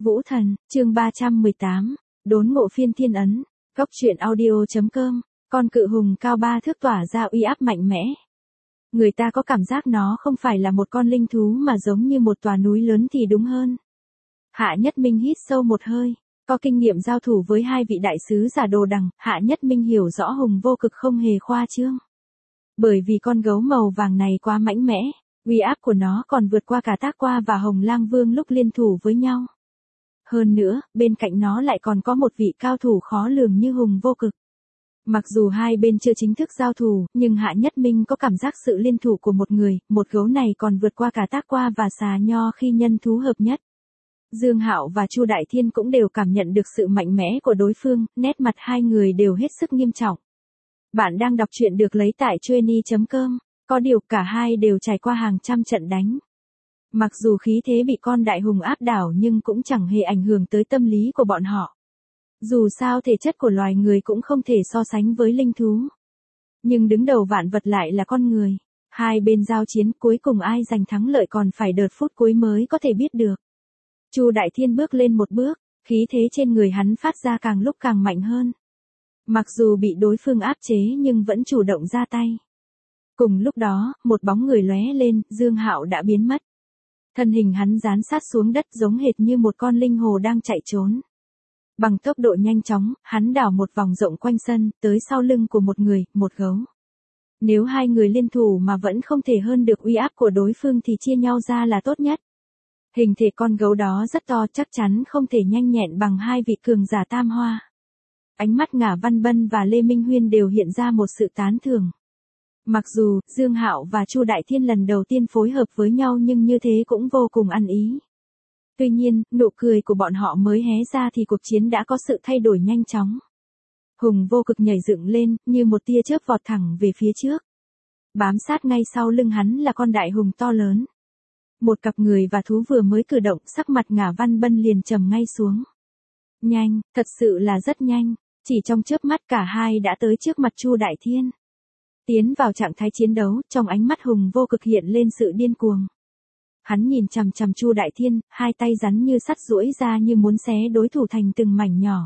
Vũ Thần, chương 318, đốn ngộ phiên thiên ấn, góc truyện audio.com, con cự hùng cao 3 thước tỏa ra uy áp mạnh mẽ. Người ta có cảm giác nó không phải là một con linh thú mà giống như một tòa núi lớn thì đúng hơn. Hạ Nhất Minh hít sâu một hơi, có kinh nghiệm giao thủ với hai vị đại sứ giả đồ đằng, Hạ Nhất Minh hiểu rõ Hùng Vô Cực không hề khoa trương. Bởi vì con gấu màu vàng này quá mạnh mẽ, uy áp của nó còn vượt qua cả Tác Qua và Hồng Lang Vương lúc liên thủ với nhau. Hơn nữa, bên cạnh nó lại còn có một vị cao thủ khó lường như Hùng Vô Cực. Mặc dù hai bên chưa chính thức giao thủ, nhưng Hạ Nhất Minh có cảm giác sự liên thủ của một người, một gấu này còn vượt qua cả Tác Qua và Xà Nho khi nhân thú hợp nhất. Dương Hạo và Chu Đại Thiên cũng đều cảm nhận được sự mạnh mẽ của đối phương, nét mặt hai người đều hết sức nghiêm trọng. Bạn đang đọc truyện được lấy tại Chueny.com, có điều cả hai đều trải qua hàng trăm trận đánh. Mặc dù khí thế bị con đại hùng áp đảo nhưng cũng chẳng hề ảnh hưởng tới tâm lý của bọn họ. Dù sao thể chất của loài người cũng không thể so sánh với linh thú. Nhưng đứng đầu vạn vật lại là con người. Hai bên giao chiến cuối cùng ai giành thắng lợi còn phải đợt phút cuối mới có thể biết được. Chu Đại Thiên bước lên một bước, khí thế trên người hắn phát ra càng lúc càng mạnh hơn. Mặc dù bị đối phương áp chế nhưng vẫn chủ động ra tay. Cùng lúc đó, một bóng người lóe lên, Dương Hạo đã biến mất. Thân hình hắn dán sát xuống đất giống hệt như một con linh hồ đang chạy trốn. Bằng tốc độ nhanh chóng, hắn đảo một vòng rộng quanh sân, tới sau lưng của một người, một gấu. Nếu hai người liên thủ mà vẫn không thể hơn được uy áp của đối phương thì chia nhau ra là tốt nhất. Hình thể con gấu đó rất to, chắc chắn không thể nhanh nhẹn bằng hai vị cường giả tam hoa. Ánh mắt Ngả Văn Bân và Lê Minh Huyên đều hiện ra một sự tán thưởng. Mặc dù Dương Hạo và Chu Đại Thiên lần đầu tiên phối hợp với nhau nhưng như thế cũng vô cùng ăn ý. Tuy nhiên, nụ cười của bọn họ mới hé ra thì cuộc chiến đã có sự thay đổi nhanh chóng. Hùng Vô Cực nhảy dựng lên, như một tia chớp vọt thẳng về phía trước. Bám sát ngay sau lưng hắn là con đại hùng to lớn. Một cặp người và thú vừa mới cử động, sắc mặt Ngả Văn Bân liền trầm ngay xuống. Nhanh, thật sự là rất nhanh, chỉ trong chớp mắt cả hai đã tới trước mặt Chu Đại Thiên. Tiến vào trạng thái chiến đấu, trong ánh mắt Hùng Vô Cực hiện lên sự điên cuồng. Hắn nhìn chằm chằm Chu Đại Thiên, hai tay rắn như sắt duỗi ra như muốn xé đối thủ thành từng mảnh nhỏ.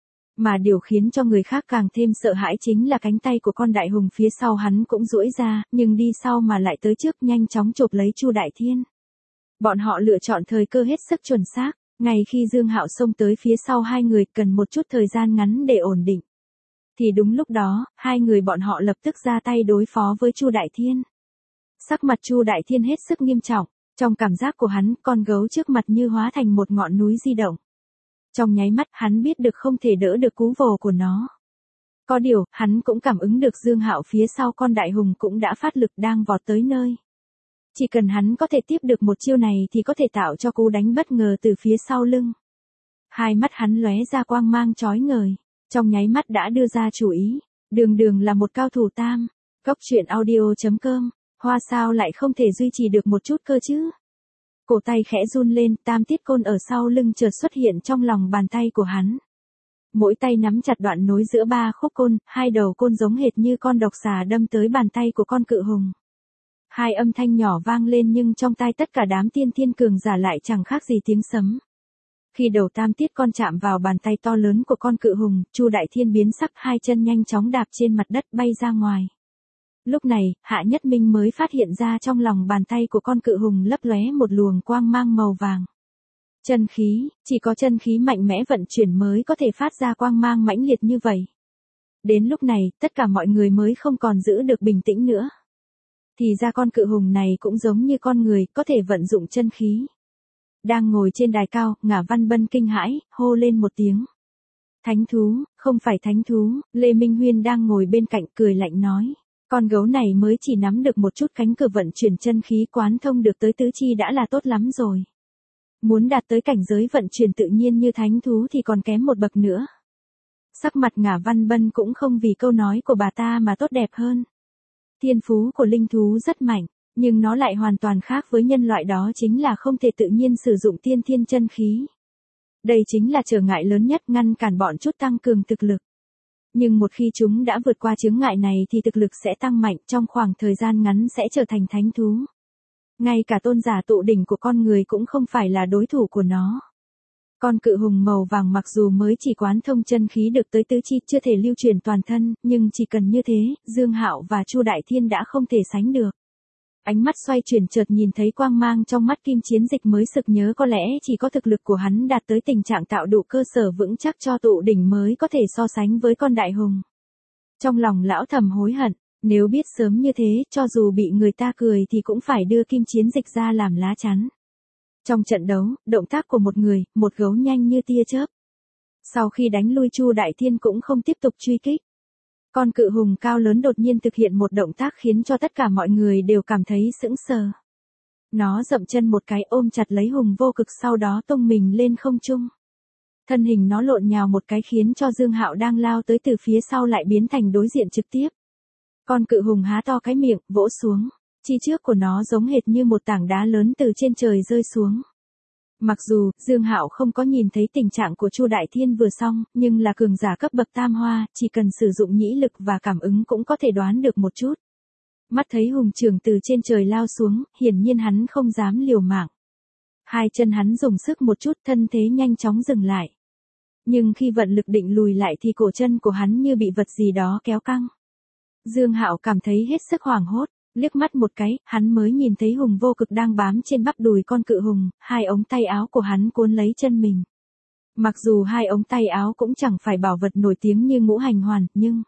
Mà điều khiến cho người khác càng thêm sợ hãi chính là cánh tay của con đại hùng phía sau hắn cũng duỗi ra, nhưng đi sau mà lại tới trước nhanh chóng chộp lấy Chu Đại Thiên. Bọn họ lựa chọn thời cơ hết sức chuẩn xác, ngay khi Dương Hạo xông tới phía sau hai người cần một chút thời gian ngắn để ổn định. Thì đúng lúc đó, hai người bọn họ lập tức ra tay đối phó với Chu Đại Thiên. Sắc mặt Chu Đại Thiên hết sức nghiêm trọng, trong cảm giác của hắn, con gấu trước mặt như hóa thành một ngọn núi di động. Trong nháy mắt hắn biết được không thể đỡ được cú vồ của nó. Có điều, hắn cũng cảm ứng được Dương Hạo phía sau con đại hùng cũng đã phát lực đang vọt tới nơi. Chỉ cần hắn có thể tiếp được một chiêu này thì có thể tạo cho cú đánh bất ngờ từ phía sau lưng. Hai mắt hắn lóe ra quang mang chói ngời, trong nháy mắt đã đưa ra chủ ý, đường là một cao thủ tam. Góc truyện audio.com, Hoa sao lại không thể duy trì được một chút cơ chứ? Cổ tay khẽ run lên, tam tiết côn ở sau lưng chợt xuất hiện trong lòng bàn tay của hắn. Mỗi tay nắm chặt đoạn nối giữa ba khúc côn, hai đầu côn giống hệt như con độc xà đâm tới bàn tay của con cự hùng. Hai âm thanh nhỏ vang lên nhưng trong tai tất cả đám tiên thiên cường giả lại chẳng khác gì tiếng sấm. Khi đầu tam tiết con chạm vào bàn tay to lớn của con cự hùng, Chu Đại Thiên biến sắc, hai chân nhanh chóng đạp trên mặt đất bay ra ngoài. Lúc này, Hạ Nhất Minh mới phát hiện ra trong lòng bàn tay của con cự hùng lấp lóe một luồng quang mang màu vàng. Chân khí, chỉ có chân khí mạnh mẽ vận chuyển mới có thể phát ra quang mang mãnh liệt như vậy. Đến lúc này, tất cả mọi người mới không còn giữ được bình tĩnh nữa. Thì ra con cự hùng này cũng giống như con người, có thể vận dụng chân khí. Đang ngồi trên đài cao, Ngả Văn Bân kinh hãi, hô lên một tiếng. Thánh thú, không phải thánh thú, Lê Minh Huyên đang ngồi bên cạnh cười lạnh nói. Con gấu này mới chỉ nắm được một chút cánh cửa vận chuyển chân khí quán thông được tới tứ chi đã là tốt lắm rồi. Muốn đạt tới cảnh giới vận chuyển tự nhiên như thánh thú thì còn kém một bậc nữa. Sắc mặt Ngả Văn Bân cũng không vì câu nói của bà ta mà tốt đẹp hơn. Thiên phú của linh thú rất mạnh, nhưng nó lại hoàn toàn khác với nhân loại, đó chính là không thể tự nhiên sử dụng tiên thiên chân khí. Đây chính là trở ngại lớn nhất ngăn cản bọn chút tăng cường thực lực. Nhưng một khi chúng đã vượt qua chướng ngại này thì thực lực sẽ tăng mạnh, trong khoảng thời gian ngắn sẽ trở thành thánh thú. Ngay cả tôn giả tụ đỉnh của con người cũng không phải là đối thủ của nó. Con cự hùng màu vàng mặc dù mới chỉ quán thông chân khí được tới tứ chi, chưa thể lưu truyền toàn thân, nhưng chỉ cần như thế, Dương Hạo và Chu Đại Thiên đã không thể sánh được. Ánh mắt xoay chuyển chợt nhìn thấy quang mang trong mắt Kim Chiến Dịch mới sực nhớ có lẽ chỉ có thực lực của hắn đạt tới tình trạng tạo đủ cơ sở vững chắc cho tụ đỉnh mới có thể so sánh với con đại hùng. Trong lòng lão thầm hối hận, nếu biết sớm như thế, cho dù bị người ta cười thì cũng phải đưa Kim Chiến Dịch ra làm lá chắn. Trong trận đấu, động tác của một người, một gấu nhanh như tia chớp. Sau khi đánh lui Chu Đại Thiên cũng không tiếp tục truy kích. Con cự hùng cao lớn đột nhiên thực hiện một động tác khiến cho tất cả mọi người đều cảm thấy sững sờ. Nó dậm chân một cái ôm chặt lấy Hùng Vô Cực, sau đó tung mình lên không trung. Thân hình nó lộn nhào một cái khiến cho Dương Hạo đang lao tới từ phía sau lại biến thành đối diện trực tiếp. Con cự hùng há to cái miệng, vỗ xuống. Chi trước của nó giống hệt như một tảng đá lớn từ trên trời rơi xuống. Mặc dù Dương Hạo không có nhìn thấy tình trạng của Chu Đại Thiên vừa xong, nhưng là cường giả cấp bậc tam hoa, chỉ cần sử dụng nhĩ lực và cảm ứng cũng có thể đoán được một chút. Mắt thấy hùng trưởng từ trên trời lao xuống, hiển nhiên hắn không dám liều mạng. Hai chân hắn dùng sức một chút, thân thế nhanh chóng dừng lại. Nhưng khi vận lực định lùi lại thì cổ chân của hắn như bị vật gì đó kéo căng. Dương Hạo cảm thấy hết sức hoảng hốt. Liếc mắt một cái, hắn mới nhìn thấy Hùng Vô Cực đang bám trên bắp đùi con cự hùng, hai ống tay áo của hắn cuốn lấy chân mình. Mặc dù hai ống tay áo cũng chẳng phải bảo vật nổi tiếng như Ngũ Hành Hoàn, nhưng...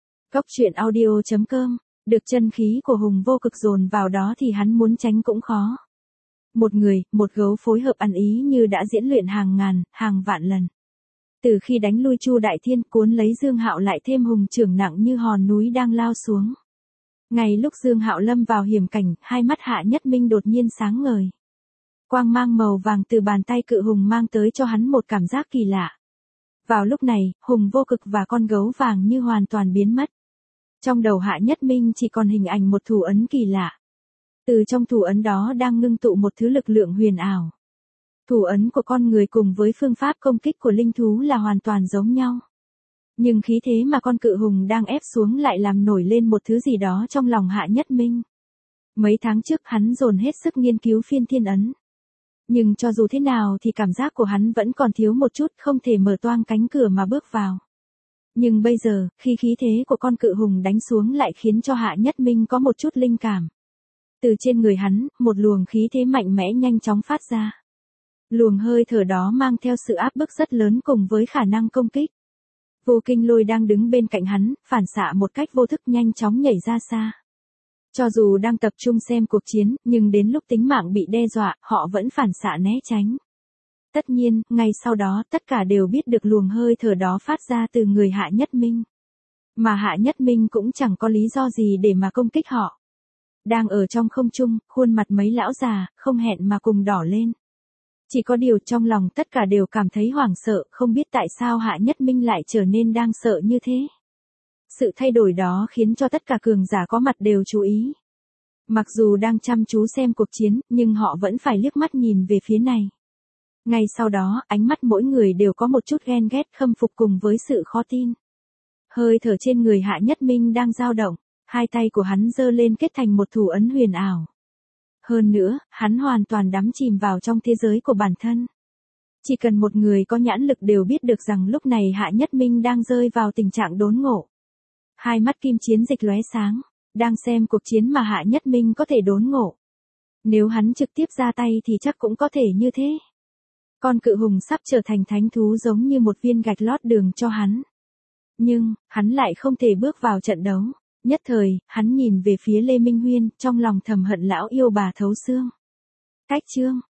Cốc.audio.com, được chân khí của Hùng Vô Cực dồn vào đó thì hắn muốn tránh cũng khó. Một người, một gấu phối hợp ăn ý như đã diễn luyện hàng ngàn, hàng vạn lần. Từ khi đánh lui Chu Đại Thiên cuốn lấy Dương Hạo lại thêm hùng trưởng nặng như hòn núi đang lao xuống. Ngay lúc Dương Hạo lâm vào hiểm cảnh, hai mắt Hạ Nhất Minh đột nhiên sáng ngời. Quang mang màu vàng từ bàn tay cự hùng mang tới cho hắn một cảm giác kỳ lạ. Vào lúc này, Hùng Vô Cực và con gấu vàng như hoàn toàn biến mất. Trong đầu Hạ Nhất Minh chỉ còn hình ảnh một thủ ấn kỳ lạ. Từ trong thủ ấn đó đang ngưng tụ một thứ lực lượng huyền ảo. Thủ ấn của con người cùng với phương pháp công kích của linh thú là hoàn toàn giống nhau. Nhưng khí thế mà con cự hùng đang ép xuống lại làm nổi lên một thứ gì đó trong lòng Hạ Nhất Minh. Mấy tháng trước hắn dồn hết sức nghiên cứu phiên thiên ấn. Nhưng cho dù thế nào thì cảm giác của hắn vẫn còn thiếu một chút, không thể mở toang cánh cửa mà bước vào. Nhưng bây giờ, khi khí thế của con cự hùng đánh xuống lại khiến cho Hạ Nhất Minh có một chút linh cảm. Từ trên người hắn, một luồng khí thế mạnh mẽ nhanh chóng phát ra. Luồng hơi thở đó mang theo sự áp bức rất lớn cùng với khả năng công kích. Vô Kinh Lôi đang đứng bên cạnh hắn, phản xạ một cách vô thức nhanh chóng nhảy ra xa. Cho dù đang tập trung xem cuộc chiến, nhưng đến lúc tính mạng bị đe dọa, họ vẫn phản xạ né tránh. Tất nhiên, ngay sau đó, tất cả đều biết được luồng hơi thở đó phát ra từ người Hạ Nhất Minh. Mà Hạ Nhất Minh cũng chẳng có lý do gì để mà công kích họ. Đang ở trong không trung, khuôn mặt mấy lão già, không hẹn mà cùng đỏ lên. Chỉ có điều trong lòng tất cả đều cảm thấy hoảng sợ, không biết tại sao Hạ Nhất Minh lại trở nên đang sợ như thế. Sự thay đổi đó khiến cho tất cả cường giả có mặt đều chú ý. Mặc dù đang chăm chú xem cuộc chiến, nhưng họ vẫn phải liếc mắt nhìn về phía này. Ngay sau đó, ánh mắt mỗi người đều có một chút ghen ghét, khâm phục cùng với sự khó tin. Hơi thở trên người Hạ Nhất Minh đang dao động, hai tay của hắn giơ lên kết thành một thủ ấn huyền ảo. Hơn nữa, hắn hoàn toàn đắm chìm vào trong thế giới của bản thân. Chỉ cần một người có nhãn lực đều biết được rằng lúc này Hạ Nhất Minh đang rơi vào tình trạng đốn ngộ. Hai mắt Kim Chiến Dịch lóe sáng, đang xem cuộc chiến mà Hạ Nhất Minh có thể đốn ngộ. Nếu hắn trực tiếp ra tay thì chắc cũng có thể như thế. Con cự hùng sắp trở thành thánh thú giống như một viên gạch lót đường cho hắn. Nhưng, hắn lại không thể bước vào trận đấu. Nhất thời, hắn nhìn về phía Lê Minh Huyên, trong lòng thầm hận lão yêu bà thấu xương. Cách chương